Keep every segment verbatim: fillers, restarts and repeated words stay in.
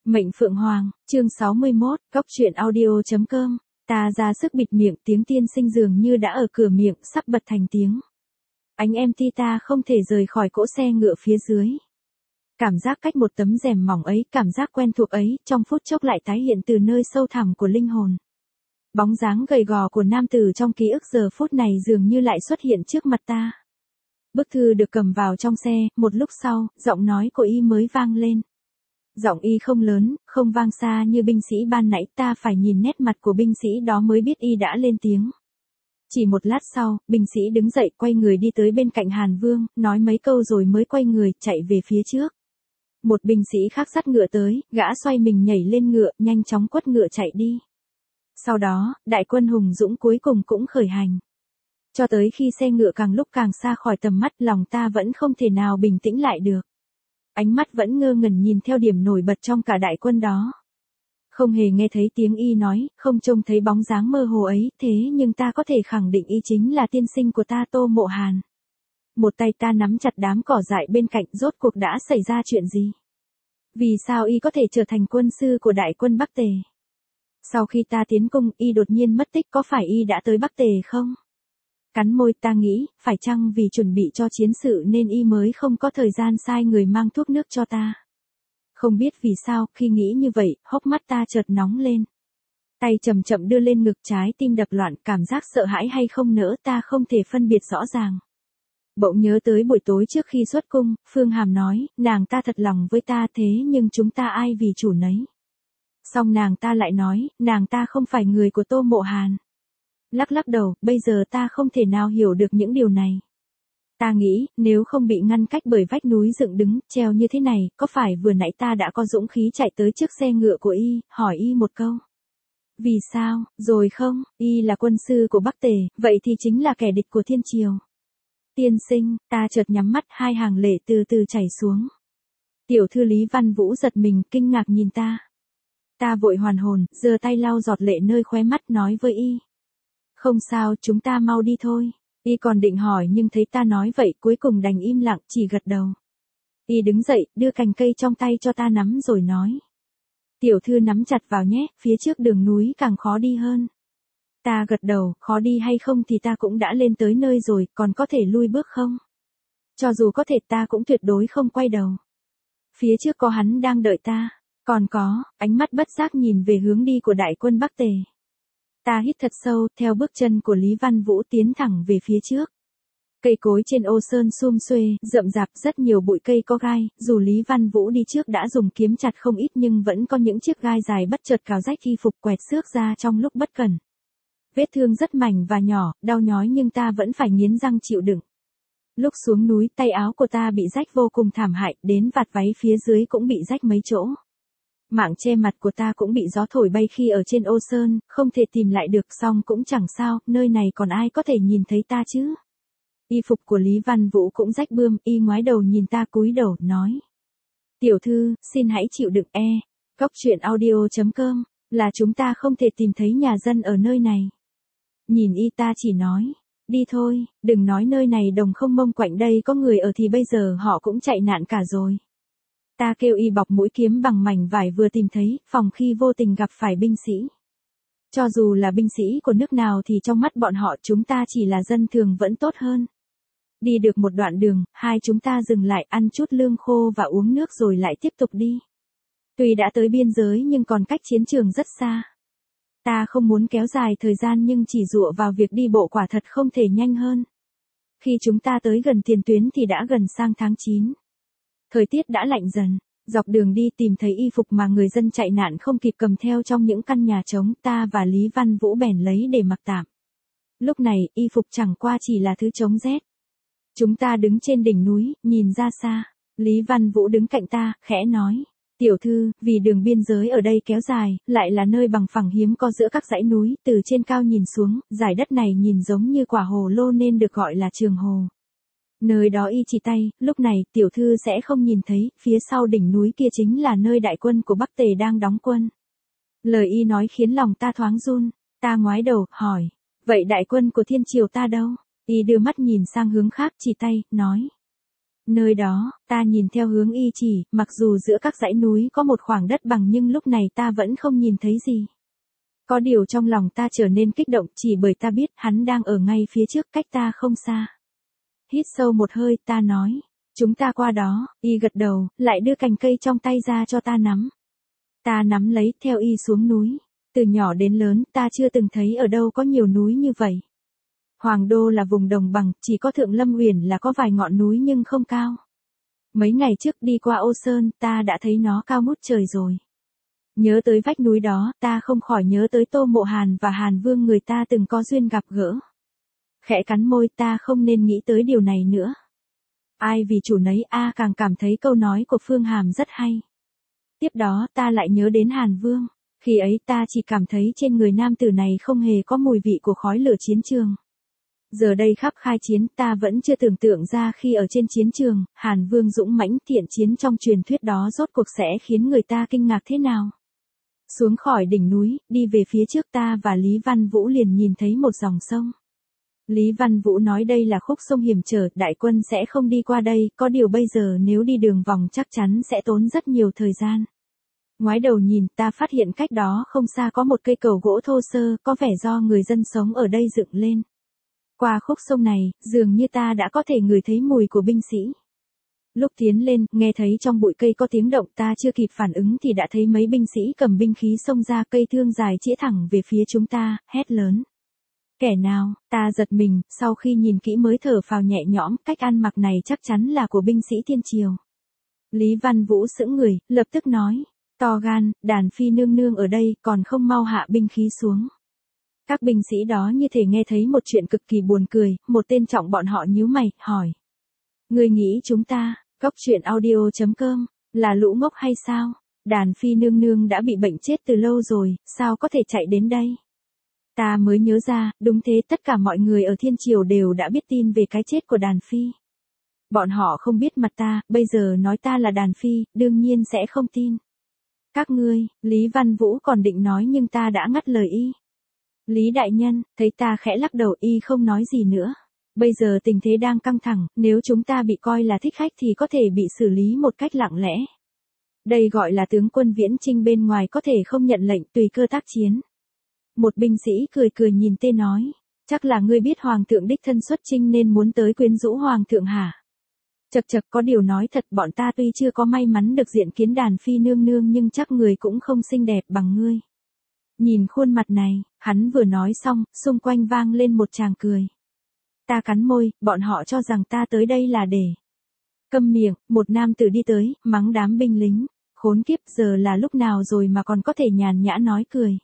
Mệnh Phượng Hoàng, chương sáu mươi mốt, Cóc truyện audio chấm com. Ta ra sức bịt miệng, tiếng tiên sinh dường như đã ở cửa miệng, sắp bật thành tiếng. Ánh em ti ta không thể rời khỏi cỗ xe ngựa phía dưới. Cảm giác cách một tấm rèm mỏng ấy, cảm giác quen thuộc ấy, trong phút chốc lại tái hiện từ nơi sâu thẳm của linh hồn. Bóng dáng gầy gò của nam tử trong ký ức giờ phút này dường như lại xuất hiện trước mặt ta. Bức thư được cầm vào trong xe, một lúc sau, giọng nói của y mới vang lên. Giọng y không lớn, không vang xa như binh sĩ ban nãy, ta phải nhìn nét mặt của binh sĩ đó mới biết y đã lên tiếng. Chỉ một lát sau, binh sĩ đứng dậy quay người đi tới bên cạnh Hàn Vương, nói mấy câu rồi mới quay người, chạy về phía trước. Một binh sĩ khác dắt ngựa tới, gã xoay mình nhảy lên ngựa, nhanh chóng quất ngựa chạy đi. Sau đó, đại quân hùng dũng cuối cùng cũng khởi hành. Cho tới khi xe ngựa càng lúc càng xa khỏi tầm mắt, lòng ta vẫn không thể nào bình tĩnh lại được. Ánh mắt vẫn ngơ ngẩn nhìn theo điểm nổi bật trong cả đại quân đó. Không hề nghe thấy tiếng y nói, không trông thấy bóng dáng mơ hồ ấy, thế nhưng ta có thể khẳng định y chính là tiên sinh của ta, Tô Mộ Hàn. Một tay ta nắm chặt đám cỏ dại bên cạnh, rốt cuộc đã xảy ra chuyện gì? Vì sao y có thể trở thành quân sư của đại quân Bắc Tề? Sau khi ta tiến cung, y đột nhiên mất tích, có phải y đã tới Bắc Tề không? Cắn môi, ta nghĩ, phải chăng vì chuẩn bị cho chiến sự nên y mới không có thời gian sai người mang thuốc nước cho ta. Không biết vì sao, khi nghĩ như vậy, hốc mắt ta chợt nóng lên. Tay chậm chậm đưa lên ngực, trái tim đập loạn, cảm giác sợ hãi hay không nỡ ta không thể phân biệt rõ ràng. Bỗng nhớ tới buổi tối trước khi xuất cung, Phương Hàm nói, nàng ta thật lòng với ta, thế nhưng chúng ta ai vì chủ nấy. Xong nàng ta lại nói, nàng ta không phải người của Tô Mộ Hàn. Lắc lắc đầu, bây giờ ta không thể nào hiểu được những điều này. Ta nghĩ, nếu không bị ngăn cách bởi vách núi dựng đứng, treo như thế này, có phải vừa nãy ta đã có dũng khí chạy tới trước xe ngựa của y, hỏi y một câu. Vì sao, rồi không, y là quân sư của Bắc Tề, vậy thì chính là kẻ địch của thiên triều. Tiên sinh, ta chợt nhắm mắt, hai hàng lệ từ từ chảy xuống. Tiểu thư Lý Văn Vũ giật mình, kinh ngạc nhìn ta. Ta vội hoàn hồn, giơ tay lau giọt lệ nơi khóe mắt, nói với y. Không sao, chúng ta mau đi thôi. Y còn định hỏi nhưng thấy ta nói vậy, cuối cùng đành im lặng, chỉ gật đầu. Y đứng dậy, đưa cành cây trong tay cho ta nắm rồi nói. Tiểu thư nắm chặt vào nhé, phía trước đường núi càng khó đi hơn. Ta gật đầu, khó đi hay không thì ta cũng đã lên tới nơi rồi, còn có thể lui bước không? Cho dù có thể ta cũng tuyệt đối không quay đầu. Phía trước có hắn đang đợi ta, còn có, ánh mắt bất giác nhìn về hướng đi của đại quân Bắc Tề. Ta hít thật sâu, theo bước chân của Lý Văn Vũ tiến thẳng về phía trước. Cây cối trên ô sơn sum xuê, rậm rạp, rất nhiều bụi cây có gai, dù Lý Văn Vũ đi trước đã dùng kiếm chặt không ít nhưng vẫn có những chiếc gai dài bất chợt cào rách y phục, quẹt xước ra trong lúc bất cẩn. Vết thương rất mảnh và nhỏ, đau nhói nhưng ta vẫn phải nghiến răng chịu đựng. Lúc xuống núi, tay áo của ta bị rách vô cùng thảm hại, đến vạt váy phía dưới cũng bị rách mấy chỗ. Mảng che mặt của ta cũng bị gió thổi bay khi ở trên ô sơn, không thể tìm lại được, xong cũng chẳng sao, nơi này còn ai có thể nhìn thấy ta chứ. Y phục của Lý Văn Vũ cũng rách bươm, y ngoái đầu nhìn ta cúi đầu, nói. Tiểu thư, xin hãy chịu đựng e. Cóc truyện audio chấm com, là chúng ta không thể tìm thấy nhà dân ở nơi này. Nhìn y ta chỉ nói, đi thôi, đừng nói nơi này đồng không mông quạnh đây có người ở thì bây giờ họ cũng chạy nạn cả rồi. Ta kêu y bọc mũi kiếm bằng mảnh vải vừa tìm thấy, phòng khi vô tình gặp phải binh sĩ. Cho dù là binh sĩ của nước nào thì trong mắt bọn họ chúng ta chỉ là dân thường vẫn tốt hơn. Đi được một đoạn đường, hai chúng ta dừng lại ăn chút lương khô và uống nước rồi lại tiếp tục đi. Tuy đã tới biên giới nhưng còn cách chiến trường rất xa. Ta không muốn kéo dài thời gian nhưng chỉ dựa vào việc đi bộ quả thật không thể nhanh hơn. Khi chúng ta tới gần tiền tuyến thì đã gần sang tháng chín. Thời tiết đã lạnh dần, dọc đường đi tìm thấy y phục mà người dân chạy nạn không kịp cầm theo trong những căn nhà trống, ta và Lý Văn Vũ bèn lấy để mặc tạm. Lúc này, y phục chẳng qua chỉ là thứ chống rét. Chúng ta đứng trên đỉnh núi, nhìn ra xa, Lý Văn Vũ đứng cạnh ta, khẽ nói. Tiểu thư, vì đường biên giới ở đây kéo dài, lại là nơi bằng phẳng hiếm có giữa các dãy núi, từ trên cao nhìn xuống, dải đất này nhìn giống như quả hồ lô nên được gọi là Trường Hồ. Nơi đó y chỉ tay, lúc này tiểu thư sẽ không nhìn thấy, phía sau đỉnh núi kia chính là nơi đại quân của Bắc Tề đang đóng quân. Lời y nói khiến lòng ta thoáng run, ta ngoái đầu, hỏi, vậy đại quân của thiên triều ta đâu? Y đưa mắt nhìn sang hướng khác, chỉ tay, nói. Nơi đó, ta nhìn theo hướng y chỉ, mặc dù giữa các dãy núi có một khoảng đất bằng nhưng lúc này ta vẫn không nhìn thấy gì. Có điều trong lòng ta trở nên kích động chỉ bởi ta biết hắn đang ở ngay phía trước cách ta không xa. Hít sâu một hơi ta nói, chúng ta qua đó, y gật đầu, lại đưa cành cây trong tay ra cho ta nắm. Ta nắm lấy theo y xuống núi. Từ nhỏ đến lớn ta chưa từng thấy ở đâu có nhiều núi như vậy. Hoàng Đô là vùng đồng bằng, chỉ có Thượng Lâm Uyển là có vài ngọn núi nhưng không cao. Mấy ngày trước đi qua Ô Sơn ta đã thấy nó cao ngút trời rồi. Nhớ tới vách núi đó, ta không khỏi nhớ tới Tô Mộ Hàn và Hàn Vương người ta từng có duyên gặp gỡ. Khẽ cắn môi ta không nên nghĩ tới điều này nữa. Ai vì chủ nấy a càng cảm thấy câu nói của Phương Hàm rất hay. Tiếp đó ta lại nhớ đến Hàn Vương. Khi ấy ta chỉ cảm thấy trên người nam tử này không hề có mùi vị của khói lửa chiến trường. Giờ đây khắp khai chiến ta vẫn chưa tưởng tượng ra khi ở trên chiến trường, Hàn Vương dũng mãnh thiện chiến trong truyền thuyết đó rốt cuộc sẽ khiến người ta kinh ngạc thế nào. Xuống khỏi đỉnh núi, đi về phía trước ta và Lý Văn Vũ liền nhìn thấy một dòng sông. Lý Văn Vũ nói đây là khúc sông hiểm trở, đại quân sẽ không đi qua đây, có điều bây giờ nếu đi đường vòng chắc chắn sẽ tốn rất nhiều thời gian. Ngoái đầu nhìn ta phát hiện cách đó không xa có một cây cầu gỗ thô sơ, có vẻ do người dân sống ở đây dựng lên. Qua khúc sông này, dường như ta đã có thể ngửi thấy mùi của binh sĩ. Lúc tiến lên, nghe thấy trong bụi cây có tiếng động ta chưa kịp phản ứng thì đã thấy mấy binh sĩ cầm binh khí xông ra cây thương dài chĩa thẳng về phía chúng ta, hét lớn. Kẻ nào, ta giật mình, sau khi nhìn kỹ mới thở phào nhẹ nhõm, cách ăn mặc này chắc chắn là của binh sĩ Thiên Triều. Lý Văn Vũ sững người, lập tức nói. To gan, đàn phi nương nương ở đây còn không mau hạ binh khí xuống. Các binh sĩ đó như thể nghe thấy một chuyện cực kỳ buồn cười, một tên trọng bọn họ nhíu mày, hỏi. Người nghĩ chúng ta, Cốc Truyện Audio chấm com, là lũ ngốc hay sao? Đàn phi nương nương đã bị bệnh chết từ lâu rồi, sao có thể chạy đến đây? Ta mới nhớ ra, đúng thế tất cả mọi người ở Thiên Triều đều đã biết tin về cái chết của đàn phi. Bọn họ không biết mặt ta, bây giờ nói ta là đàn phi, đương nhiên sẽ không tin. Các ngươi, Lý Văn Vũ còn định nói nhưng ta đã ngắt lời y. Lý đại nhân, thấy ta khẽ lắc đầu y không nói gì nữa. Bây giờ tình thế đang căng thẳng, nếu chúng ta bị coi là thích khách thì có thể bị xử lý một cách lặng lẽ. Đây gọi là tướng quân viễn chinh bên ngoài có thể không nhận lệnh tùy cơ tác chiến. Một binh sĩ cười cười nhìn tê nói, chắc là ngươi biết hoàng thượng đích thân xuất chinh nên muốn tới quyến rũ hoàng thượng hả? Chật chật có điều nói thật bọn ta tuy chưa có may mắn được diện kiến đàn phi nương nương nhưng chắc người cũng không xinh đẹp bằng ngươi. Nhìn khuôn mặt này, hắn vừa nói xong, xung quanh vang lên một tràng cười. Ta cắn môi, bọn họ cho rằng ta tới đây là để. Câm miệng, một nam tử đi tới, mắng đám binh lính. Khốn kiếp giờ là lúc nào rồi mà còn có thể nhàn nhã nói cười.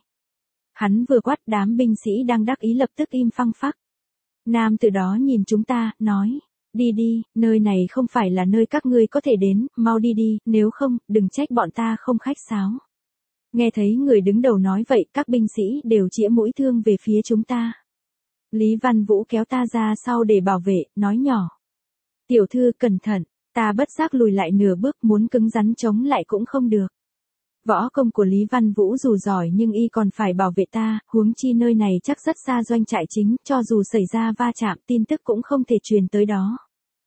Hắn vừa quát đám binh sĩ đang đắc ý lập tức im phăng phắc. Nam tử đó nhìn chúng ta, nói. Đi đi, nơi này không phải là nơi các ngươi có thể đến, mau đi đi, nếu không, đừng trách bọn ta không khách sáo. Nghe thấy người đứng đầu nói vậy, các binh sĩ đều chĩa mũi thương về phía chúng ta. Lý Văn Vũ kéo ta ra sau để bảo vệ, nói nhỏ. Tiểu thư cẩn thận, ta bất giác lùi lại nửa bước muốn cứng rắn chống lại cũng không được. Võ công của Lý Văn Vũ dù giỏi nhưng y còn phải bảo vệ ta, huống chi nơi này chắc rất xa doanh trại chính, cho dù xảy ra va chạm tin tức cũng không thể truyền tới đó.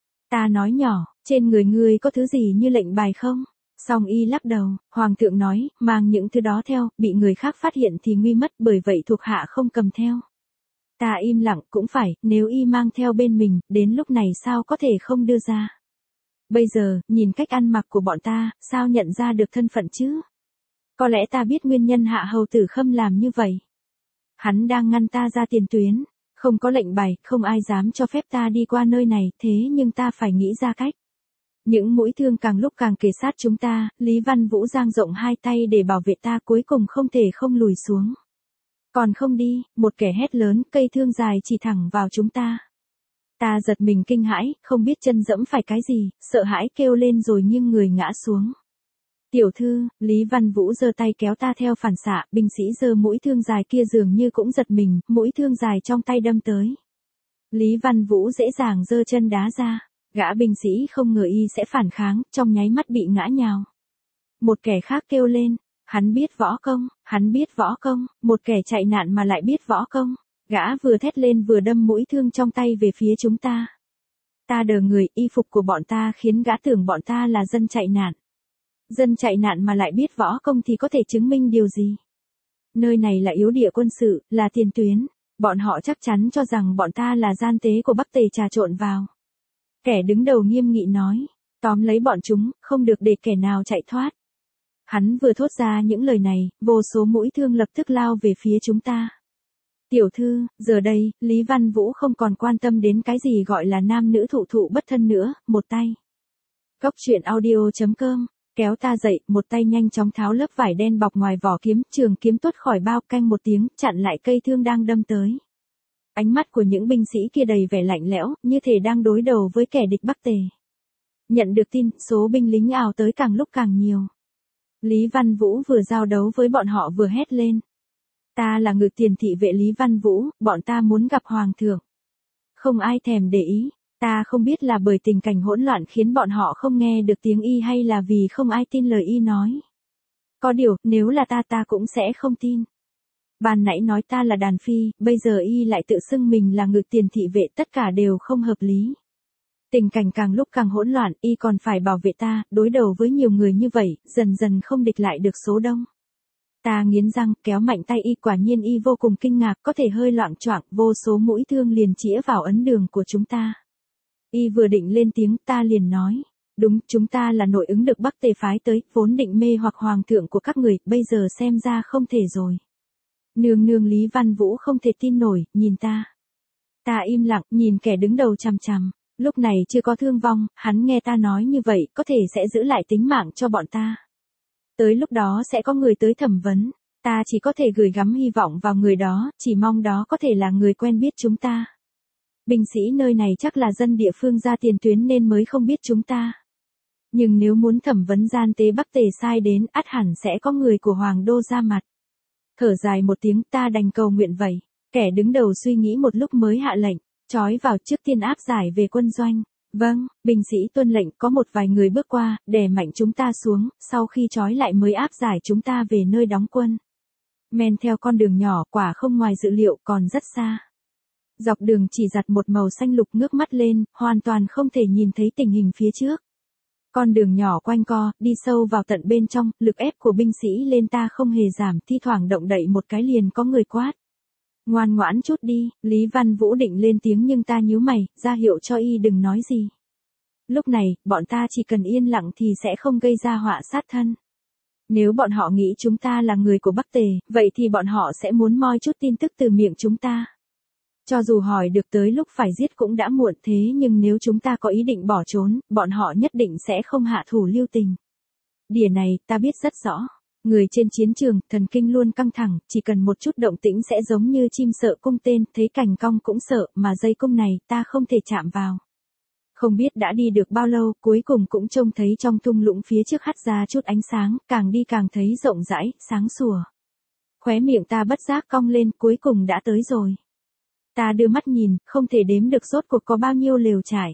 Ta nói nhỏ, trên người ngươi có thứ gì như lệnh bài không? Song y lắc đầu, hoàng thượng nói, mang những thứ đó theo, bị người khác phát hiện thì nguy mất bởi vậy thuộc hạ không cầm theo. Ta im lặng, cũng phải, nếu y mang theo bên mình, đến lúc này sao có thể không đưa ra. Bây giờ, nhìn cách ăn mặc của bọn ta, sao nhận ra được thân phận chứ? Có lẽ ta biết nguyên nhân hạ hầu tử Khâm làm như vậy. Hắn đang ngăn ta ra tiền tuyến, không có lệnh bài, không ai dám cho phép ta đi qua nơi này, thế nhưng ta phải nghĩ ra cách. Những mũi thương càng lúc càng kề sát chúng ta, Lý Văn Vũ dang rộng hai tay để bảo vệ ta cuối cùng không thể không lùi xuống. Còn không đi, một kẻ hét lớn, cây thương dài chỉ thẳng vào chúng ta. Ta giật mình kinh hãi, không biết chân dẫm phải cái gì, sợ hãi kêu lên rồi nghiêng người ngã xuống. Tiểu thư, Lý Văn Vũ giơ tay kéo ta theo phản xạ, binh sĩ giơ mũi thương dài kia dường như cũng giật mình, mũi thương dài trong tay đâm tới. Lý Văn Vũ dễ dàng giơ chân đá ra, gã binh sĩ không ngờ y sẽ phản kháng, trong nháy mắt bị ngã nhào. Một kẻ khác kêu lên, hắn biết võ công, hắn biết võ công, một kẻ chạy nạn mà lại biết võ công. Gã vừa thét lên vừa đâm mũi thương trong tay về phía chúng ta. Ta đờ người, y phục của bọn ta khiến gã tưởng bọn ta là dân chạy nạn. Dân chạy nạn mà lại biết võ công thì có thể chứng minh điều gì? Nơi này là yếu địa quân sự, là tiền tuyến. Bọn họ chắc chắn cho rằng bọn ta là gian tế của Bắc Tề trà trộn vào. Kẻ đứng đầu nghiêm nghị nói. Tóm lấy bọn chúng, không được để kẻ nào chạy thoát. Hắn vừa thốt ra những lời này, vô số mũi thương lập tức lao về phía chúng ta. Tiểu thư, giờ đây, Lý Văn Vũ không còn quan tâm đến cái gì gọi là nam nữ thụ thụ bất thân nữa, một tay. Cốc truyện audio chấm com, kéo ta dậy, một tay nhanh chóng tháo lớp vải đen bọc ngoài vỏ kiếm, trường kiếm tuốt khỏi bao, canh một tiếng, chặn lại cây thương đang đâm tới. Ánh mắt của những binh sĩ kia đầy vẻ lạnh lẽo, như thể đang đối đầu với kẻ địch Bắc Tề. Nhận được tin, số binh lính ào tới càng lúc càng nhiều. Lý Văn Vũ vừa giao đấu với bọn họ vừa hét lên. Ta là Ngự Tiền thị vệ Lý Văn Vũ, bọn ta muốn gặp Hoàng thượng. Không ai thèm để ý, ta không biết là bởi tình cảnh hỗn loạn khiến bọn họ không nghe được tiếng y hay là vì không ai tin lời y nói. Có điều, nếu là ta ta cũng sẽ không tin. Ban nãy nói ta là đàn phi, bây giờ y lại tự xưng mình là Ngự Tiền thị vệ, tất cả đều không hợp lý. Tình cảnh càng lúc càng hỗn loạn, y còn phải bảo vệ ta, đối đầu với nhiều người như vậy, dần dần không địch lại được số đông. Ta nghiến răng, kéo mạnh tay y, quả nhiên y vô cùng kinh ngạc, có thể hơi loạng choạng, vô số mũi thương liền chĩa vào ấn đường của chúng ta. Y vừa định lên tiếng, ta liền nói, đúng, chúng ta là nội ứng được Bắc Tề phái tới, vốn định mê hoặc hoàng thượng của các người, bây giờ xem ra không thể rồi. Nương nương Lý Văn Vũ không thể tin nổi, nhìn ta. Ta im lặng, nhìn kẻ đứng đầu chằm chằm. Lúc này chưa có thương vong, hắn nghe ta nói như vậy, có thể sẽ giữ lại tính mạng cho bọn ta. Tới lúc đó sẽ có người tới thẩm vấn, ta chỉ có thể gửi gắm hy vọng vào người đó, chỉ mong đó có thể là người quen biết chúng ta. Binh sĩ nơi này chắc là dân địa phương ra tiền tuyến nên mới không biết chúng ta. Nhưng nếu muốn thẩm vấn gian tế Bắc Tề sai đến, ắt hẳn sẽ có người của Hoàng đô ra mặt. Thở dài một tiếng, ta đành cầu nguyện vậy. Kẻ đứng đầu suy nghĩ một lúc mới hạ lệnh. Trói vào, trước tiên áp giải về quân doanh. Vâng, binh sĩ tuân lệnh, có một vài người bước qua, đè mạnh chúng ta xuống, sau khi trói lại mới áp giải chúng ta về nơi đóng quân. Men theo con đường nhỏ, quả không ngoài dự liệu, còn rất xa. Dọc đường chỉ giặt một màu xanh lục, ngước mắt lên, hoàn toàn không thể nhìn thấy tình hình phía trước. Con đường nhỏ quanh co, đi sâu vào tận bên trong, lực ép của binh sĩ lên ta không hề giảm, thi thoảng động đậy một cái liền có người quát. Ngoan ngoãn chút đi, Lý Văn Vũ định lên tiếng nhưng ta nhíu mày, ra hiệu cho y đừng nói gì. Lúc này, bọn ta chỉ cần yên lặng thì sẽ không gây ra họa sát thân. Nếu bọn họ nghĩ chúng ta là người của Bắc Tề, vậy thì bọn họ sẽ muốn moi chút tin tức từ miệng chúng ta. Cho dù hỏi được tới lúc phải giết cũng đã muộn, thế nhưng nếu chúng ta có ý định bỏ trốn, bọn họ nhất định sẽ không hạ thủ lưu tình. Đỉa này, ta biết rất rõ. Người trên chiến trường, thần kinh luôn căng thẳng, chỉ cần một chút động tĩnh sẽ giống như chim sợ cung tên, thấy cành cong cũng sợ, mà dây cung này, ta không thể chạm vào. Không biết đã đi được bao lâu, cuối cùng cũng trông thấy trong thung lũng phía trước hắt ra chút ánh sáng, càng đi càng thấy rộng rãi, sáng sủa. Khóe miệng ta bất giác cong lên, cuối cùng đã tới rồi. Ta đưa mắt nhìn, không thể đếm được rốt cuộc có bao nhiêu lều trải.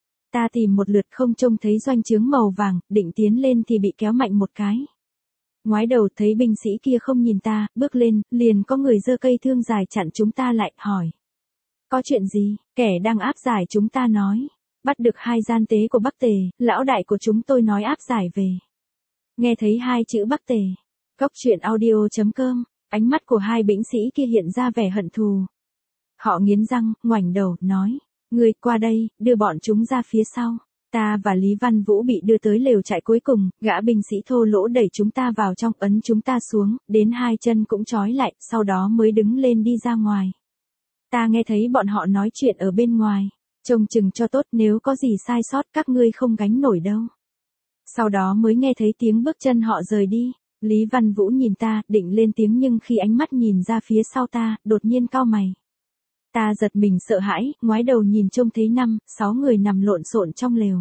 Ta tìm một lượt không trông thấy doanh trướng màu vàng, định tiến lên thì bị kéo mạnh một cái. Ngoái đầu thấy binh sĩ kia không nhìn ta, bước lên, liền có người giơ cây thương dài chặn chúng ta lại, hỏi. Có chuyện gì? Kẻ đang áp giải chúng ta nói. Bắt được hai gian tế của Bắc Tề, lão đại của chúng tôi nói áp giải về. Nghe thấy hai chữ Bắc Tề. Cốc truyện audio chấm com, ánh mắt của hai binh sĩ kia hiện ra vẻ hận thù. Họ nghiến răng, ngoảnh đầu, nói. Người qua đây, đưa bọn chúng ra phía sau. Ta và Lý Văn Vũ bị đưa tới lều trại cuối cùng, gã binh sĩ thô lỗ đẩy chúng ta vào trong, ấn chúng ta xuống, đến hai chân cũng trói lại, sau đó mới đứng lên đi ra ngoài. Ta nghe thấy bọn họ nói chuyện ở bên ngoài, trông chừng cho tốt, nếu có gì sai sót các ngươi không gánh nổi đâu. Sau đó mới nghe thấy tiếng bước chân họ rời đi. Lý Văn Vũ nhìn ta, định lên tiếng nhưng khi ánh mắt nhìn ra phía sau ta, đột nhiên cau mày. Ta giật mình sợ hãi, ngoái đầu nhìn trông thấy năm, sáu người nằm lộn xộn trong lều.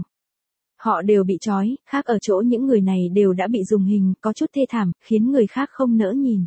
Họ đều bị trói, khác ở chỗ những người này đều đã bị dùng hình, có chút thê thảm, khiến người khác không nỡ nhìn.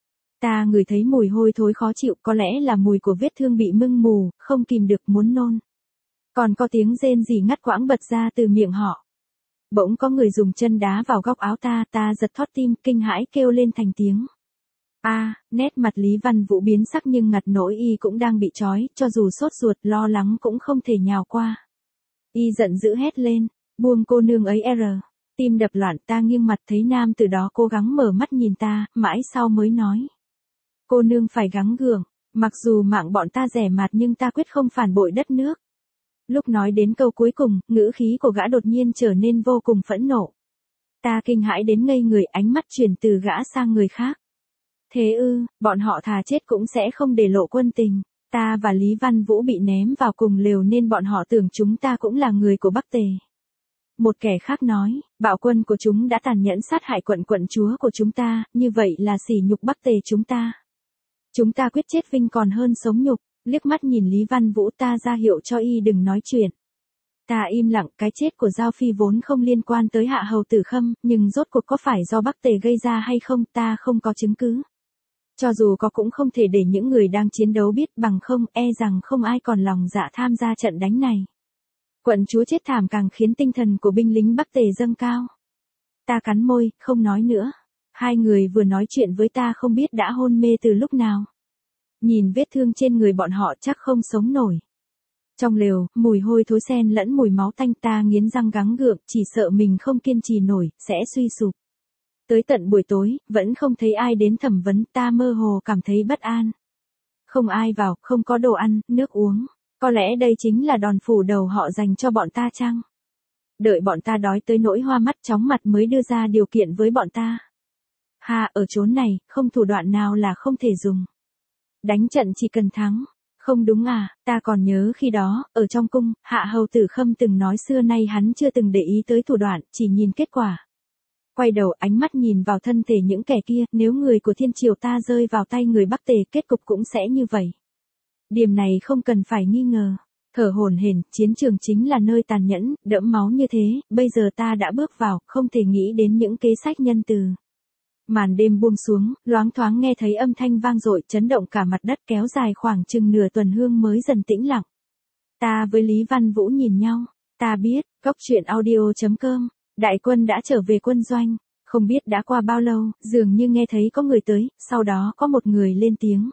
Ta ngửi thấy mùi hôi thối khó chịu, có lẽ là mùi của vết thương bị mưng mù, không kìm được muốn nôn. Còn có tiếng rên rỉ ngắt quãng bật ra từ miệng họ. Bỗng có người dùng chân đá vào góc áo ta, ta giật thót tim, kinh hãi kêu lên thành tiếng. A, à, nét mặt Lý Văn Vũ biến sắc nhưng ngặt nỗi y cũng đang bị trói, cho dù sốt ruột lo lắng cũng không thể nhào qua. Y giận dữ hét lên, buông cô nương ấy r. Tim đập loạn, ta nghiêng mặt thấy nam từ đó cố gắng mở mắt nhìn ta, mãi sau mới nói. Cô nương phải gắng gượng, mặc dù mạng bọn ta rẻ mạt nhưng ta quyết không phản bội đất nước. Lúc nói đến câu cuối cùng, ngữ khí của gã đột nhiên trở nên vô cùng phẫn nộ. Ta kinh hãi đến ngây người, ánh mắt chuyển từ gã sang người khác. Thế ư, bọn họ thà chết cũng sẽ không để lộ quân tình. Ta và Lý Văn Vũ bị ném vào cùng lều nên bọn họ tưởng chúng ta cũng là người của Bắc Tề. Một kẻ khác nói, bạo quân của chúng đã tàn nhẫn sát hại quận quận chúa của chúng ta, như vậy là sỉ nhục Bắc Tề chúng ta. Chúng ta quyết chết vinh còn hơn sống nhục, liếc mắt nhìn Lý Văn Vũ ta ra hiệu cho y đừng nói chuyện. Ta im lặng, cái chết của Giao Phi vốn không liên quan tới Hạ Hầu Tử Khâm, nhưng rốt cuộc có phải do Bắc Tề gây ra hay không ta không có chứng cứ. Cho dù có cũng không thể để những người đang chiến đấu biết, bằng không e rằng không ai còn lòng dạ tham gia trận đánh này. Quận chúa chết thảm càng khiến tinh thần của binh lính Bắc Tề dâng cao. Ta cắn môi, không nói nữa. Hai người vừa nói chuyện với ta không biết đã hôn mê từ lúc nào. Nhìn vết thương trên người bọn họ chắc không sống nổi. Trong lều, mùi hôi thối xen lẫn mùi máu tanh, ta nghiến răng gắng gượng, chỉ sợ mình không kiên trì nổi, sẽ suy sụp. Tới tận buổi tối, vẫn không thấy ai đến thẩm vấn, ta mơ hồ cảm thấy bất an. Không ai vào, không có đồ ăn, nước uống. Có lẽ đây chính là đòn phủ đầu họ dành cho bọn ta chăng? Đợi bọn ta đói tới nỗi hoa mắt chóng mặt mới đưa ra điều kiện với bọn ta. Ha, ở chốn này, không thủ đoạn nào là không thể dùng. Đánh trận chỉ cần thắng. Không đúng à, ta còn nhớ khi đó, ở trong cung, Hạ Hầu Tử Khâm từng nói xưa nay hắn chưa từng để ý tới thủ đoạn, chỉ nhìn kết quả. Quay đầu ánh mắt nhìn vào thân thể những kẻ kia, nếu người của thiên triều ta rơi vào tay người Bắc Tề kết cục cũng sẽ như vậy. Điểm này không cần phải nghi ngờ. Thở hổn hển, chiến trường chính là nơi tàn nhẫn, đẫm máu như thế, bây giờ ta đã bước vào, không thể nghĩ đến những kế sách nhân từ. Màn đêm buông xuống, loáng thoáng nghe thấy âm thanh vang dội chấn động cả mặt đất kéo dài khoảng chừng nửa tuần hương mới dần tĩnh lặng. Ta với Lý Văn Vũ nhìn nhau, ta biết, cốc truyện audio chấm com, đại quân đã trở về quân doanh, không biết đã qua bao lâu, dường như nghe thấy có người tới, sau đó có một người lên tiếng.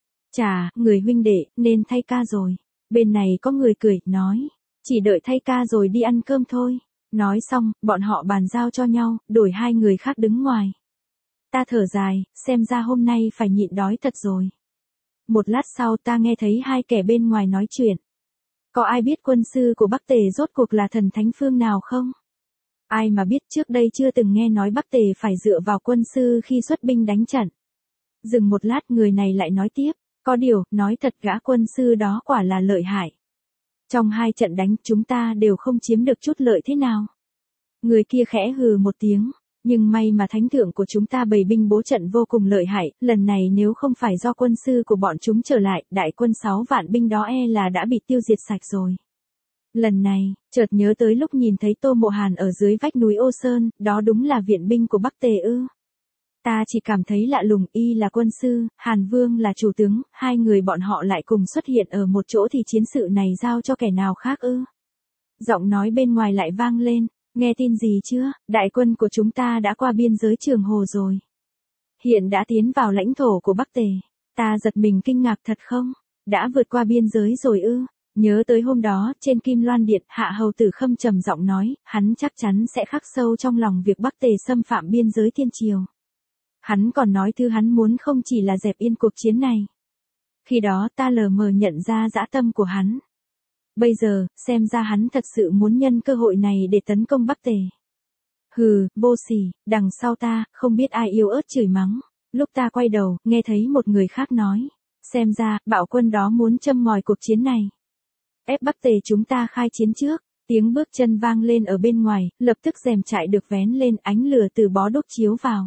Chà, người huynh đệ, nên thay ca rồi. Bên này có người cười, nói, chỉ đợi thay ca rồi đi ăn cơm thôi. Nói xong, bọn họ bàn giao cho nhau, đổi hai người khác đứng ngoài. Ta thở dài, xem ra hôm nay phải nhịn đói thật rồi. Một lát sau ta nghe thấy hai kẻ bên ngoài nói chuyện. Có ai biết quân sư của Bắc Tề rốt cuộc là thần thánh phương nào không? Ai mà biết trước đây chưa từng nghe nói Bắc Tề phải dựa vào quân sư khi xuất binh đánh trận. Dừng một lát người này lại nói tiếp, có điều, nói thật gã quân sư đó quả là lợi hại. Trong hai trận đánh chúng ta đều không chiếm được chút lợi thế nào. Người kia khẽ hừ một tiếng. Nhưng may mà thánh thượng của chúng ta bày binh bố trận vô cùng lợi hại, lần này nếu không phải do quân sư của bọn chúng trở lại, đại quân sáu vạn binh đó e là đã bị tiêu diệt sạch rồi. Lần này, chợt nhớ tới lúc nhìn thấy Tô Mộ Hàn ở dưới vách núi Ô Sơn, đó đúng là viện binh của Bắc Tề ư. Ta chỉ cảm thấy lạ lùng, y là quân sư, Hàn Vương là chủ tướng, hai người bọn họ lại cùng xuất hiện ở một chỗ thì chiến sự này giao cho kẻ nào khác ư. Giọng nói bên ngoài lại vang lên. Nghe tin gì chưa, đại quân của chúng ta đã qua biên giới Trường Hồ rồi. Hiện đã tiến vào lãnh thổ của Bắc Tề. Ta giật mình kinh ngạc thật không? Đã vượt qua biên giới rồi ư? Nhớ tới hôm đó, trên Kim Loan Điện, Hạ Hầu Tử Khâm trầm giọng nói, hắn chắc chắn sẽ khắc sâu trong lòng việc Bắc Tề xâm phạm biên giới thiên triều. Hắn còn nói thứ hắn muốn không chỉ là dẹp yên cuộc chiến này. Khi đó ta lờ mờ nhận ra dã tâm của hắn. Bây giờ, xem ra hắn thật sự muốn nhân cơ hội này để tấn công Bắc Tề. Hừ, vô sỉ, đằng sau ta, không biết ai yếu ớt chửi mắng. Lúc ta quay đầu, nghe thấy một người khác nói. Xem ra, bạo quân đó muốn châm ngòi cuộc chiến này. Ép Bắc Tề chúng ta khai chiến trước. Tiếng bước chân vang lên ở bên ngoài, lập tức rèm trại được vén lên, ánh lửa từ bó đốt chiếu vào.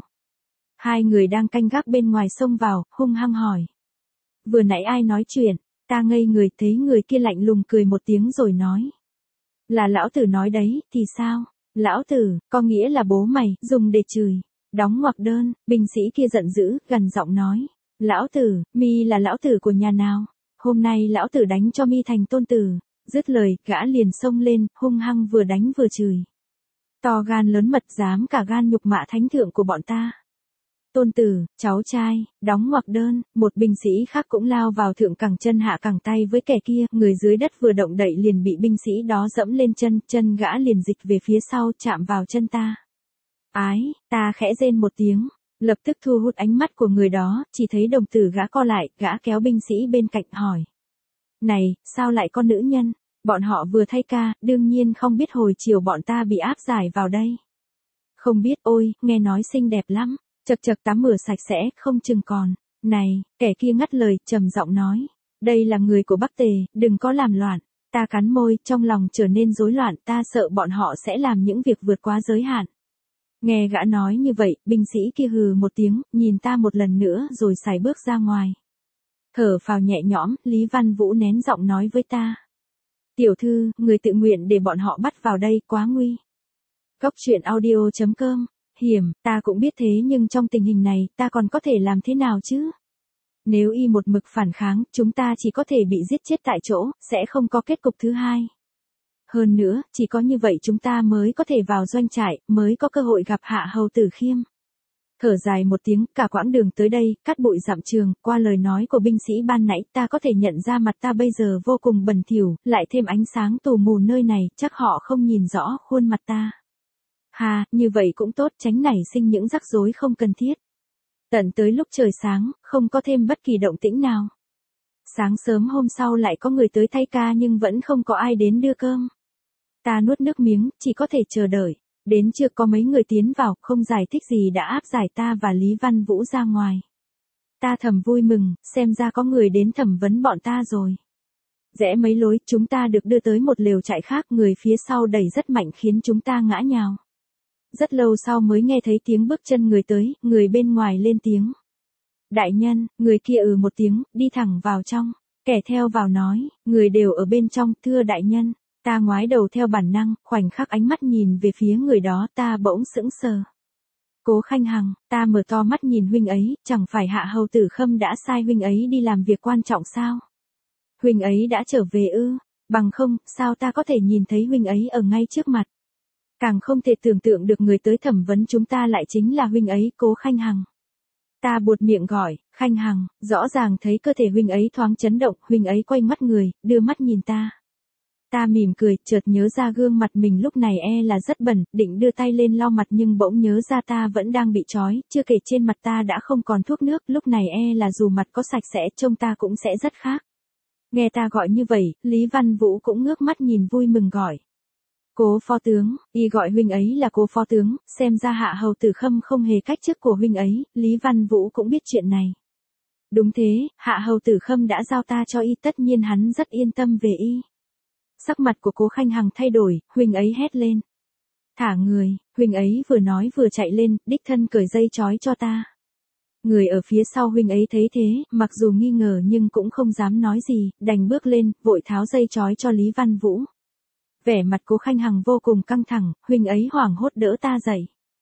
Hai người đang canh gác bên ngoài xông vào, hung hăng hỏi. Vừa nãy ai nói chuyện? Ta ngây người thấy người kia lạnh lùng cười một tiếng rồi nói. Là lão tử nói đấy, thì sao? Lão tử, có nghĩa là bố mày, dùng để chửi. Đóng ngoặc đơn, binh sĩ kia giận dữ, gần giọng nói. Lão tử, mi là lão tử của nhà nào? Hôm nay lão tử đánh cho mi thành tôn tử. Dứt lời, gã liền xông lên, hung hăng vừa đánh vừa chửi. To gan lớn mật dám cả gan nhục mạ thánh thượng của bọn ta. tôn tử, cháu trai, đóng ngoặc đơn, một binh sĩ khác cũng lao vào thượng cẳng chân hạ cẳng tay với kẻ kia, người dưới đất vừa động đậy liền bị binh sĩ đó dẫm lên chân, chân gã liền dịch về phía sau chạm vào chân ta. Ái, ta khẽ rên một tiếng, lập tức thu hút ánh mắt của người đó, chỉ thấy đồng tử gã co lại, gã kéo binh sĩ bên cạnh hỏi. Này, sao lại có nữ nhân? Bọn họ vừa thay ca, đương nhiên không biết hồi chiều bọn ta bị áp giải vào đây. Không biết, ôi, nghe nói xinh đẹp lắm, chật chật tắm rửa sạch sẽ, không chừng còn. Này, kẻ kia ngắt lời, trầm giọng nói. Đây là người của Bắc Tề, đừng có làm loạn. Ta cắn môi, trong lòng trở nên rối loạn, ta sợ bọn họ sẽ làm những việc vượt quá giới hạn. Nghe gã nói như vậy, binh sĩ kia hừ một tiếng, nhìn ta một lần nữa rồi sải bước ra ngoài. Thở phào nhẹ nhõm, Lý Văn Vũ nén giọng nói với ta. Tiểu thư, người tự nguyện để bọn họ bắt vào đây, quá nguy. Góc truyện audio chấm com, hiểm, ta cũng biết thế nhưng trong tình hình này, ta còn có thể làm thế nào chứ? Nếu y một mực phản kháng, chúng ta chỉ có thể bị giết chết tại chỗ, sẽ không có kết cục thứ hai. Hơn nữa, chỉ có như vậy chúng ta mới có thể vào doanh trại, mới có cơ hội gặp Hạ Hầu Tử Khiêm. Thở dài một tiếng, cả quãng đường tới đây, cát bụi dặm trường, qua lời nói của binh sĩ ban nãy, ta có thể nhận ra mặt ta bây giờ vô cùng bẩn thỉu, lại thêm ánh sáng tù mù nơi này, chắc họ không nhìn rõ khuôn mặt ta. Hà, như vậy cũng tốt, tránh nảy sinh những rắc rối không cần thiết. Tận tới lúc trời sáng, không có thêm bất kỳ động tĩnh nào. Sáng sớm hôm sau lại có người tới thay ca nhưng vẫn không có ai đến đưa cơm. Ta nuốt nước miếng, chỉ có thể chờ đợi. Đến chưa có mấy người tiến vào, không giải thích gì đã áp giải ta và Lý Văn Vũ ra ngoài. Ta thầm vui mừng, xem ra có người đến thẩm vấn bọn ta rồi. Rẽ mấy lối, chúng ta được đưa tới một lều trại khác, người phía sau đẩy rất mạnh khiến chúng ta ngã nhào. Rất lâu sau mới nghe thấy tiếng bước chân người tới, người bên ngoài lên tiếng. Đại nhân, người kia ừ một tiếng, đi thẳng vào trong. Kẻ theo vào nói, người đều ở bên trong, thưa đại nhân. Ta ngoái đầu theo bản năng, khoảnh khắc ánh mắt nhìn về phía người đó, ta bỗng sững sờ. Cố Khanh Hằng, ta mở to mắt nhìn huynh ấy, chẳng phải Hạ Hầu Tử Khâm đã sai huynh ấy đi làm việc quan trọng sao? Huynh ấy đã trở về ư? Bằng không, sao ta có thể nhìn thấy huynh ấy ở ngay trước mặt? Càng không thể tưởng tượng được người tới thẩm vấn chúng ta lại chính là huynh ấy, Cố Khanh Hằng. Ta buột miệng gọi, Khanh Hằng, rõ ràng thấy cơ thể huynh ấy thoáng chấn động, huynh ấy quay mắt người, đưa mắt nhìn ta. Ta mỉm cười, chợt nhớ ra gương mặt mình lúc này e là rất bẩn, định đưa tay lên lau mặt nhưng bỗng nhớ ra ta vẫn đang bị trói, chưa kể trên mặt ta đã không còn thuốc nước, lúc này e là dù mặt có sạch sẽ trông ta cũng sẽ rất khác. Nghe ta gọi như vậy, Lý Văn Vũ cũng ngước mắt nhìn vui mừng gọi. Cố phó tướng, y gọi huynh ấy là cố phó tướng, xem ra Hạ Hầu Tử Khâm không hề cách chức của huynh ấy, Lý Văn Vũ cũng biết chuyện này. Đúng thế, Hạ Hầu Tử Khâm đã giao ta cho y, tất nhiên hắn rất yên tâm về y. Sắc mặt của Cố Khanh Hằng thay đổi, huynh ấy hét lên. Thả người, huynh ấy vừa nói vừa chạy lên, đích thân cởi dây trói cho ta. Người ở phía sau huynh ấy thấy thế, mặc dù nghi ngờ nhưng cũng không dám nói gì, đành bước lên, vội tháo dây trói cho Lý Văn Vũ. Vẻ mặt Cố Khanh Hằng vô cùng căng thẳng, huynh ấy hoảng hốt đỡ ta dậy.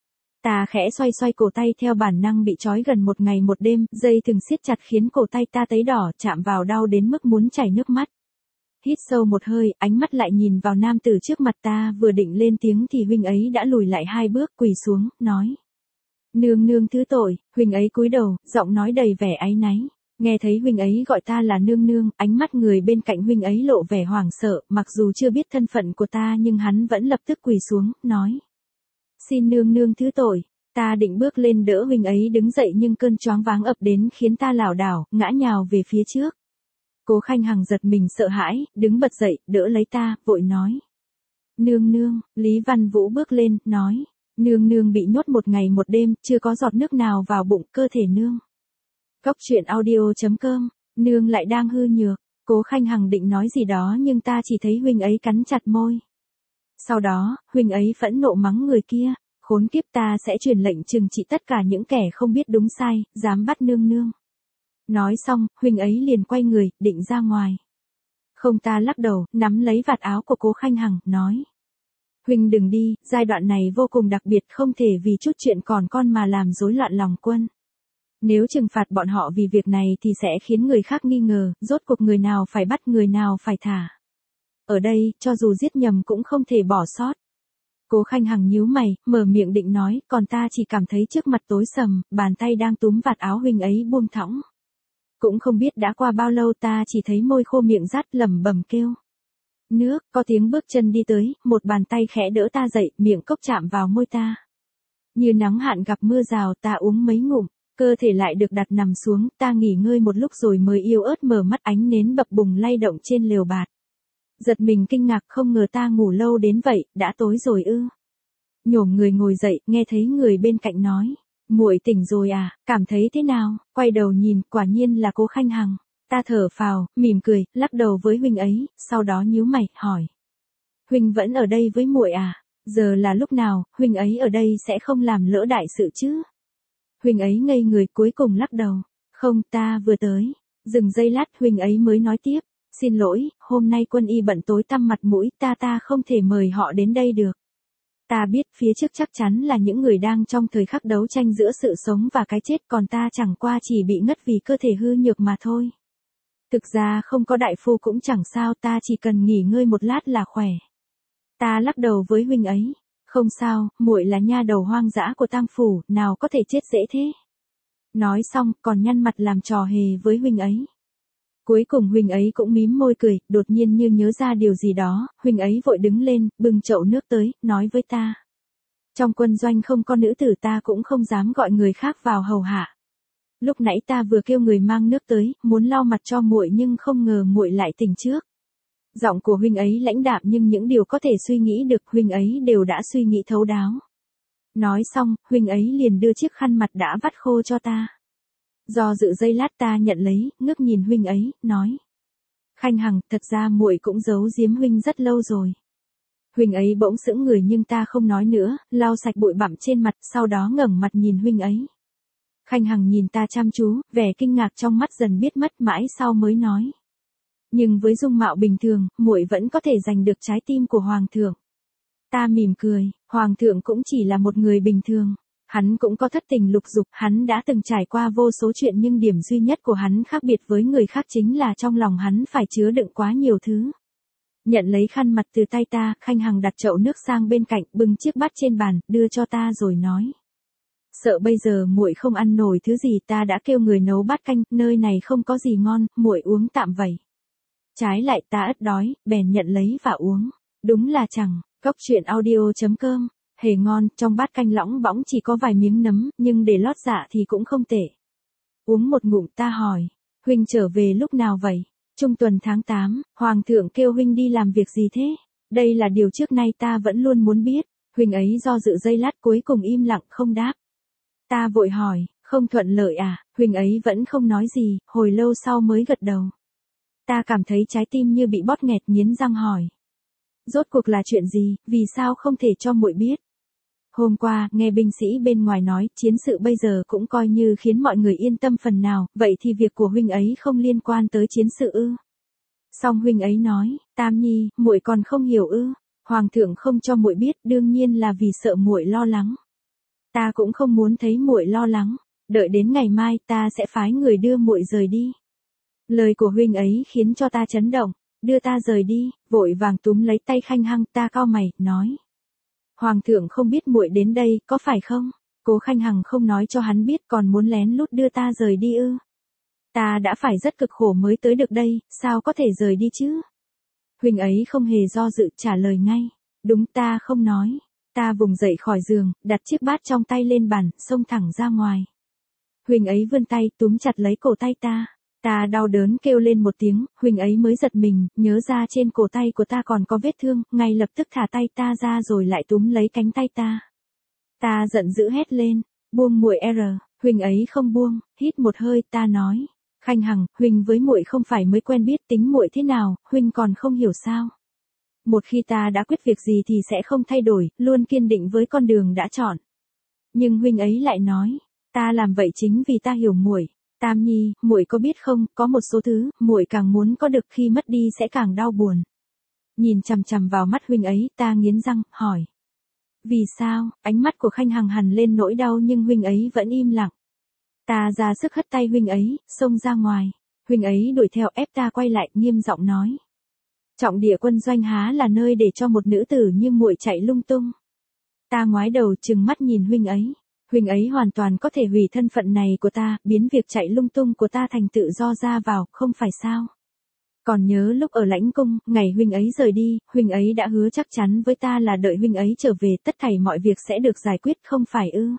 Ta khẽ xoay xoay cổ tay theo bản năng bị trói gần một ngày một đêm, dây thừng siết chặt khiến cổ tay ta tấy đỏ, chạm vào đau đến mức muốn chảy nước mắt. Hít sâu một hơi, ánh mắt lại nhìn vào nam tử trước mặt ta, vừa định lên tiếng thì huynh ấy đã lùi lại hai bước, quỳ xuống, nói. Nương nương thứ tội, huynh ấy cúi đầu, giọng nói đầy vẻ áy náy. Nghe thấy huynh ấy gọi ta là nương nương, ánh mắt người bên cạnh huynh ấy lộ vẻ hoảng sợ, mặc dù chưa biết thân phận của ta nhưng hắn vẫn lập tức quỳ xuống, nói. Xin nương nương thứ tội, ta định bước lên đỡ huynh ấy đứng dậy nhưng cơn choáng váng ập đến khiến ta lảo đảo, ngã nhào về phía trước. Cố Khanh Hằng giật mình sợ hãi, đứng bật dậy, đỡ lấy ta, vội nói. Nương nương, Lý Văn Vũ bước lên, nói. Nương nương bị nhốt một ngày một đêm, chưa có giọt nước nào vào bụng, cơ thể nương. Góc truyện audio chấm com, nương lại đang hư nhược. Cố Khanh Hằng định nói gì đó nhưng ta chỉ thấy huynh ấy cắn chặt môi. Sau đó, huynh ấy phẫn nộ mắng người kia, khốn kiếp, ta sẽ truyền lệnh trừng trị tất cả những kẻ không biết đúng sai, dám bắt nương nương. Nói xong, huynh ấy liền quay người, định ra ngoài. Không, ta lắc đầu, nắm lấy vạt áo của Cố Khanh Hằng, nói. Huynh đừng đi, giai đoạn này vô cùng đặc biệt, không thể vì chút chuyện còn con mà làm rối loạn lòng quân. Nếu trừng phạt bọn họ vì việc này thì sẽ khiến người khác nghi ngờ, rốt cuộc người nào phải bắt người nào phải thả. Ở đây, cho dù giết nhầm cũng không thể bỏ sót. Cố Khanh Hằng nhíu mày, mở miệng định nói, còn ta chỉ cảm thấy trước mặt tối sầm, bàn tay đang túm vạt áo huynh ấy buông thõng. Cũng không biết đã qua bao lâu, ta chỉ thấy môi khô miệng rát lẩm bẩm kêu. Nước, có tiếng bước chân đi tới, một bàn tay khẽ đỡ ta dậy, miệng cốc chạm vào môi ta. Như nắng hạn gặp mưa rào, ta uống mấy ngụm, cơ thể lại được đặt nằm xuống, ta nghỉ ngơi một lúc rồi mới yếu ớt mở mắt, ánh nến bập bùng lay động trên lều bạt. Giật mình kinh ngạc, không ngờ ta ngủ lâu đến vậy, đã tối rồi ư. Nhổm người ngồi dậy, nghe thấy người bên cạnh nói, muội tỉnh rồi à, cảm thấy thế nào? Quay đầu nhìn, quả nhiên là Cố Khanh Hằng. Ta thở phào, mỉm cười, lắc đầu với huynh ấy, sau đó nhíu mày, hỏi. Huynh vẫn ở đây với muội à? Giờ là lúc nào, huynh ấy ở đây sẽ không làm lỡ đại sự chứ? Huynh ấy ngây người, cuối cùng lắc đầu. Không, ta vừa tới. Dừng giây lát, huynh ấy mới nói tiếp. Xin lỗi, hôm nay quân y bận tối tăm mặt mũi, ta ta không thể mời họ đến đây được. Ta biết phía trước chắc chắn là những người đang trong thời khắc đấu tranh giữa sự sống và cái chết, còn ta chẳng qua chỉ bị ngất vì cơ thể hư nhược mà thôi. Thực ra không có đại phu cũng chẳng sao, ta chỉ cần nghỉ ngơi một lát là khỏe. Ta lắc đầu với huynh ấy. Không sao, muội là nha đầu hoang dã của Tam phủ, nào có thể chết dễ thế. Nói xong, còn nhăn mặt làm trò hề với huynh ấy. Cuối cùng huynh ấy cũng mím môi cười, đột nhiên như nhớ ra điều gì đó, huynh ấy vội đứng lên, bưng chậu nước tới, nói với ta. Trong quân doanh không có nữ tử, ta cũng không dám gọi người khác vào hầu hạ. Lúc nãy ta vừa kêu người mang nước tới, muốn lau mặt cho muội nhưng không ngờ muội lại tỉnh trước. Giọng của huynh ấy lãnh đạm nhưng những điều có thể suy nghĩ được huynh ấy đều đã suy nghĩ thấu đáo. Nói xong, huynh ấy liền đưa chiếc khăn mặt đã vắt khô cho ta. Do dự giây lát ta nhận lấy, ngước nhìn huynh ấy, nói. Khanh Hằng, thật ra muội cũng giấu giếm huynh rất lâu rồi. Huynh ấy bỗng sững người nhưng ta không nói nữa, lau sạch bụi bặm trên mặt, sau đó ngẩng mặt nhìn huynh ấy. Khanh Hằng nhìn ta chăm chú, vẻ kinh ngạc trong mắt dần biết mất, mãi sau mới nói. Nhưng với dung mạo bình thường, muội vẫn có thể giành được trái tim của hoàng thượng. Ta mỉm cười, hoàng thượng cũng chỉ là một người bình thường. Hắn cũng có thất tình lục dục, hắn đã từng trải qua vô số chuyện nhưng điểm duy nhất của hắn khác biệt với người khác chính là trong lòng hắn phải chứa đựng quá nhiều thứ. Nhận lấy khăn mặt từ tay ta, Khanh Hằng đặt chậu nước sang bên cạnh, bưng chiếc bát trên bàn, đưa cho ta rồi nói. Sợ bây giờ muội không ăn nổi thứ gì, ta đã kêu người nấu bát canh, nơi này không có gì ngon, muội uống tạm vậy. Trái lại ta ất đói, bèn nhận lấy và uống. Đúng là chẳng, Cốc Truyện Audio chấm com. Hề ngon, trong bát canh lõng bõng chỉ có vài miếng nấm, nhưng để lót dạ thì cũng không tệ. Uống một ngụm ta hỏi, huynh trở về lúc nào vậy? Trung tuần tháng tám, hoàng thượng kêu huynh đi làm việc gì thế? Đây là điều trước nay ta vẫn luôn muốn biết. Huynh ấy do dự giây lát cuối cùng im lặng không đáp. Ta vội hỏi, không thuận lợi à? Huynh ấy vẫn không nói gì, hồi lâu sau mới gật đầu. Ta cảm thấy trái tim như bị bóp nghẹt, nghiến răng hỏi. Rốt cuộc là chuyện gì, vì sao không thể cho muội biết? Hôm qua, nghe binh sĩ bên ngoài nói, chiến sự bây giờ cũng coi như khiến mọi người yên tâm phần nào, vậy thì việc của huynh ấy không liên quan tới chiến sự ư? Song huynh ấy nói, Tam Nhi, muội còn không hiểu ư? Hoàng thượng không cho muội biết, đương nhiên là vì sợ muội lo lắng. Ta cũng không muốn thấy muội lo lắng, đợi đến ngày mai ta sẽ phái người đưa muội rời đi. Lời của huynh ấy khiến cho ta chấn động, đưa ta rời đi, vội vàng túm lấy tay Khanh Hằng, ta cau mày, nói. Hoàng thượng không biết muội đến đây, có phải không? Cố Khanh Hằng không nói cho hắn biết còn muốn lén lút đưa ta rời đi ư? Ta đã phải rất cực khổ mới tới được đây, sao có thể rời đi chứ? Huynh ấy không hề do dự trả lời ngay. Đúng, ta không nói. Ta vùng dậy khỏi giường, đặt chiếc bát trong tay lên bàn, xông thẳng ra ngoài. Huynh ấy vươn tay túm chặt lấy cổ tay ta. Ta đau đớn kêu lên một tiếng, huynh ấy mới giật mình, nhớ ra trên cổ tay của ta còn có vết thương, ngay lập tức thả tay ta ra rồi lại túm lấy cánh tay ta. Ta giận dữ hét lên, buông muội r, huynh ấy không buông, hít một hơi, ta nói, Khanh Hằng, huynh với muội không phải mới quen biết, tính muội thế nào, huynh còn không hiểu sao? Một khi ta đã quyết việc gì thì sẽ không thay đổi, luôn kiên định với con đường đã chọn. Nhưng huynh ấy lại nói, ta làm vậy chính vì ta hiểu muội. Tam Nhi, muội có biết không, có một số thứ, muội càng muốn có được khi mất đi sẽ càng đau buồn. Nhìn chằm chằm vào mắt huynh ấy, ta nghiến răng, hỏi. Vì sao? Ánh mắt của Khanh Hằng hằn lên nỗi đau nhưng huynh ấy vẫn im lặng. Ta ra sức hất tay huynh ấy, xông ra ngoài. Huynh ấy đuổi theo ép ta quay lại, nghiêm giọng nói. Trọng địa quân doanh há là nơi để cho một nữ tử như muội chạy lung tung. Ta ngoái đầu trừng mắt nhìn huynh ấy. Huynh ấy hoàn toàn có thể hủy thân phận này của ta, biến việc chạy lung tung của ta thành tự do ra vào, không phải sao? Còn nhớ lúc ở lãnh cung, ngày huynh ấy rời đi, huynh ấy đã hứa chắc chắn với ta là đợi huynh ấy trở về tất thảy mọi việc sẽ được giải quyết không phải ư?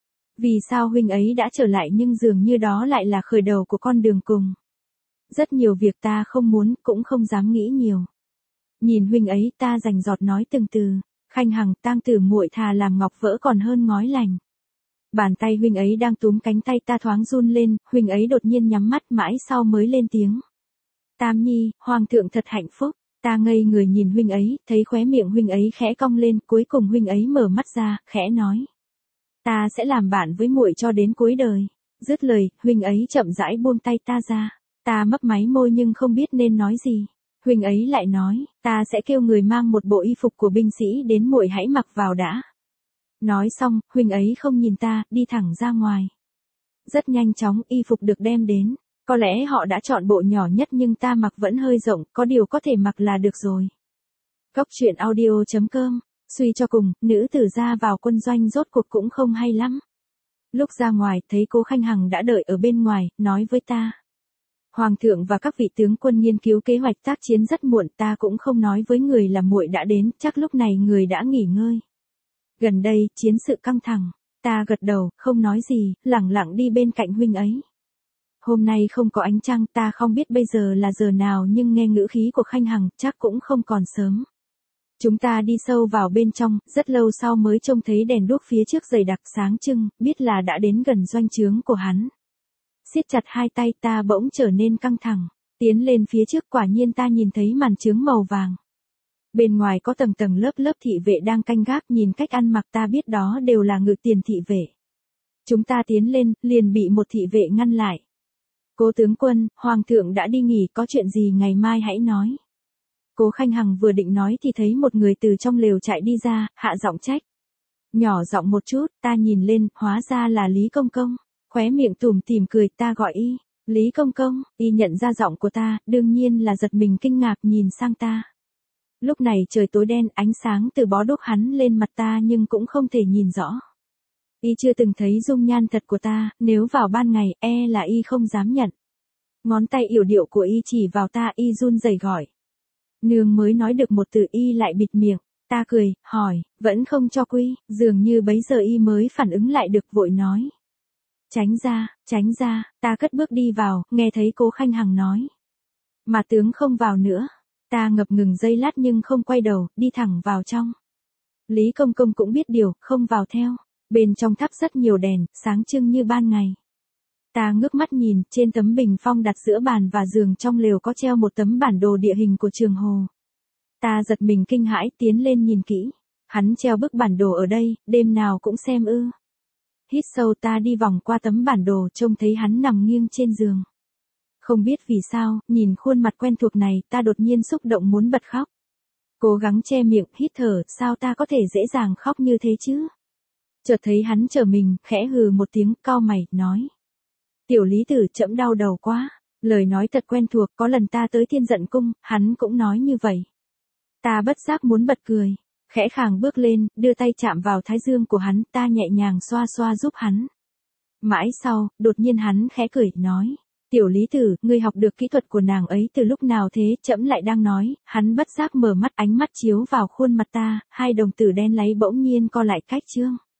Vì sao huynh ấy đã trở lại nhưng dường như đó lại là khởi đầu của con đường cùng? Rất nhiều việc ta không muốn, cũng không dám nghĩ nhiều. Nhìn huynh ấy, ta rành rọt nói từng từ, Khanh Hằng, tang tử muội thà làm ngọc vỡ còn hơn ngói lành. Bàn tay huynh ấy đang túm cánh tay ta thoáng run lên, huynh ấy đột nhiên nhắm mắt mãi sau mới lên tiếng. Tam Nhi, hoàng thượng thật hạnh phúc. Ta ngây người nhìn huynh ấy, thấy khóe miệng huynh ấy khẽ cong lên, cuối cùng huynh ấy mở mắt ra, khẽ nói. Ta sẽ làm bạn với muội cho đến cuối đời. Dứt lời, huynh ấy chậm rãi buông tay ta ra. Ta mấp máy môi nhưng không biết nên nói gì. Huynh ấy lại nói, ta sẽ kêu người mang một bộ y phục của binh sĩ đến muội hãy mặc vào đã. Nói xong, huynh ấy không nhìn ta, đi thẳng ra ngoài. Rất nhanh chóng y phục được đem đến. Có lẽ họ đã chọn bộ nhỏ nhất nhưng ta mặc vẫn hơi rộng, có điều có thể mặc là được rồi. Cốc truyện audio chấm com. Suy cho cùng, nữ tử ra vào quân doanh rốt cuộc cũng không hay lắm. Lúc ra ngoài, thấy cố Khanh Hằng đã đợi ở bên ngoài, nói với ta. Hoàng thượng và các vị tướng quân nghiên cứu kế hoạch tác chiến rất muộn, ta cũng không nói với người là muội đã đến, chắc lúc này người đã nghỉ ngơi. Gần đây, chiến sự căng thẳng, ta gật đầu, không nói gì, lẳng lặng đi bên cạnh huynh ấy. Hôm nay không có ánh trăng, ta không biết bây giờ là giờ nào nhưng nghe ngữ khí của Khanh Hằng, chắc cũng không còn sớm. Chúng ta đi sâu vào bên trong, rất lâu sau mới trông thấy đèn đuốc phía trước dày đặc sáng trưng, biết là đã đến gần doanh trướng của hắn. Siết chặt hai tay ta bỗng trở nên căng thẳng, tiến lên phía trước quả nhiên ta nhìn thấy màn trướng màu vàng. Bên ngoài có tầng tầng lớp lớp thị vệ đang canh gác, nhìn cách ăn mặc ta biết đó đều là ngự tiền thị vệ. Chúng ta tiến lên, liền bị một thị vệ ngăn lại. Cố tướng quân, hoàng thượng đã đi nghỉ, có chuyện gì ngày mai hãy nói. Cố Khanh Hằng vừa định nói thì thấy một người từ trong lều chạy đi ra, hạ giọng trách. Nhỏ giọng một chút, ta nhìn lên, hóa ra là Lý Công Công. Khóe miệng tủm tỉm cười, ta gọi y. Lý Công Công, y nhận ra giọng của ta, đương nhiên là giật mình kinh ngạc nhìn sang ta. Lúc này trời tối đen, ánh sáng từ bó đuốc hắn lên mặt ta nhưng cũng không thể nhìn rõ. Y chưa từng thấy dung nhan thật của ta, nếu vào ban ngày, e là y không dám nhận. Ngón tay yểu điệu của y chỉ vào ta, y run rẩy gọi. Nương mới nói được một từ y lại bịt miệng, ta cười, hỏi, vẫn không cho quy, dường như bấy giờ y mới phản ứng lại được vội nói. Tránh ra, tránh ra, ta cất bước đi vào, nghe thấy cố Khanh Hằng nói. Mà tướng không vào nữa, ta ngập ngừng giây lát nhưng không quay đầu, đi thẳng vào trong. Lý Công Công cũng biết điều, không vào theo, bên trong thắp rất nhiều đèn, sáng trưng như ban ngày. Ta ngước mắt nhìn, trên tấm bình phong đặt giữa bàn và giường trong lều có treo một tấm bản đồ địa hình của Trường Hồ. Ta giật mình kinh hãi tiến lên nhìn kỹ. Hắn treo bức bản đồ ở đây, đêm nào cũng xem ư. Hít sâu ta đi vòng qua tấm bản đồ trông thấy hắn nằm nghiêng trên giường. Không biết vì sao, nhìn khuôn mặt quen thuộc này ta đột nhiên xúc động muốn bật khóc. Cố gắng che miệng, hít thở, sao ta có thể dễ dàng khóc như thế chứ? Chợt thấy hắn trở mình, khẽ hừ một tiếng, cau mày, nói. Tiểu Lý Tử, trẫm đau đầu quá. Lời nói thật quen thuộc, có lần ta tới Thiên Dận Cung, hắn cũng nói như vậy. Ta bất giác muốn bật cười. Khẽ khàng bước lên, đưa tay chạm vào thái dương của hắn, ta nhẹ nhàng xoa xoa giúp hắn. Mãi sau, đột nhiên hắn khẽ cười, nói. Tiểu Lý Tử, ngươi học được kỹ thuật của nàng ấy từ lúc nào thế? Trẫm lại đang nói, hắn bất giác mở mắt, ánh mắt chiếu vào khuôn mặt ta, hai đồng tử đen láy bỗng nhiên co lại cách trương.